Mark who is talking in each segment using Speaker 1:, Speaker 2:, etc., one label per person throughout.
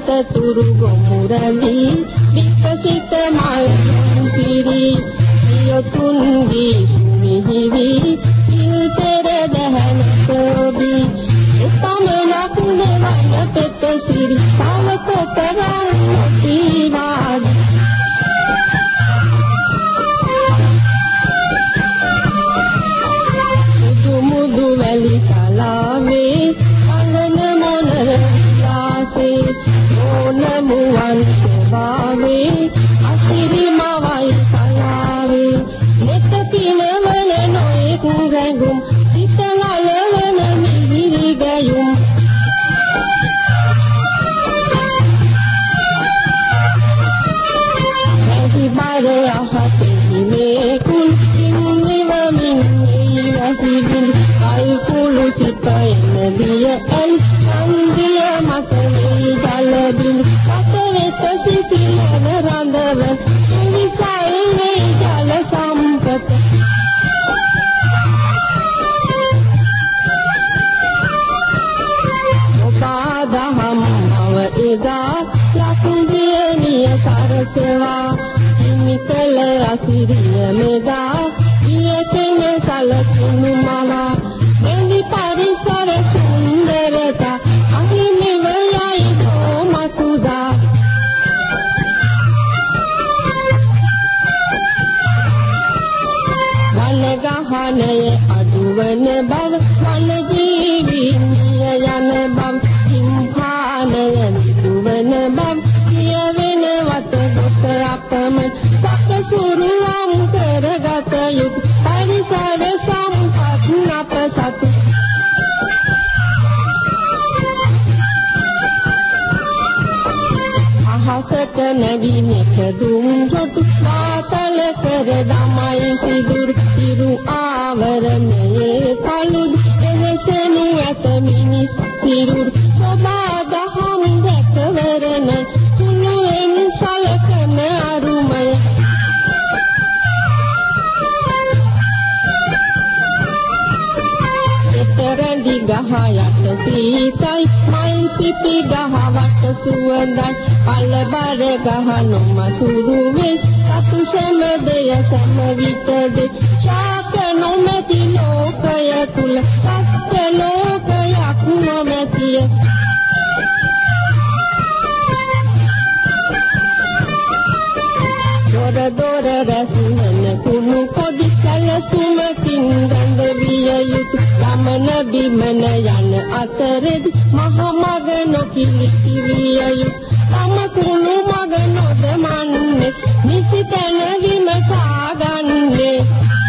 Speaker 1: තතුරු ගොමුරවි විකසිත මල් පිරි යොතුන්ගේ සුමිහිවි ඉල්තර දහන සෝබි එපමණක් නෙවන පෙත සිරි සවකොතරන් නොතිවාද මුදු වැලි කලාවේ අලන මොනර ලාසේ ඕනමුවන් ස්වභාවේ අසිරිමවයි කලාවේ නෙත පිනවන නොයෙක් රැඟුම් සිත නලවන මිහිරි ගැයුම් වැසි බර අහසෙහි මේකුල් නිවමින් වැසිබිලි කල්කුළු සිපයන දිය ඇල් සන්දිය මසලේ ජලබිලි රස වෙත සිසිලන රඳව විසල්නේ ජල සම්පත ඔබාදහම් මව එදා ලක්දියනිය සරසවා හිමිකල අසිරිය මෙදා ගියකෙන සලකුණු මවා එනි පරිසර සුන්දරතා අහිමිව යයි සෝමසුදා වනගහනය අඩුවන බව වන ජීවිනිය යන බව සිංහානය නිදුවන බව කියවෙන වත ගොත අපම සකසුරු අංකරගත යුතු පරිසර සම්පත් අප සතු අහසට නැගිනෙක දුම් රොටු පාතල කර දමයි සිදුරු ඉරු ආවරණයේ පළුදු එලෙසනු ඇත මිනිස් සිරුරු සබාදහම් දැකවරණ සුළුවෙන් සලකන අරුමය එතරඳි ගහ යට සීතයි මල් පිපි ගහ වට සුවඳයි පළබර ගහ නොමසුරු වේ සතු සැමදය සැම විටද ශාක නොමැති ලෝකය තුල සත්‍ය ලෝකයක් නොමැතිය දොර රැසුමන කුණු කොඩි සැලසුමකින් ගඳ විය යුතු ගමන බිමන යන අතරෙදි මහ මග නොකිලිටි විය යුතු තම කුණු මග නොදමන්නේ නිසි තැන විමසා ගන්නේ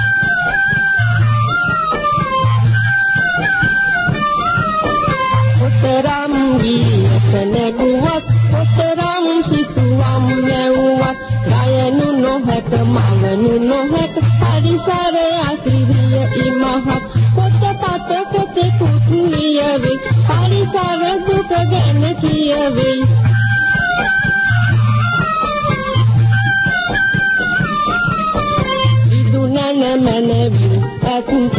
Speaker 1: ඔතරම් ගියක නැගුවත් ඔතරම් සිතුවම් නැවුවත් ගයනු නොහැක මවනු නොහැක පරිසර අසිරිය ඉමහත් පොතපත පොතෙකුත් ලියවේ පරිසර දුක ගැන කියවේ විදුනන මනවි ඇතුන්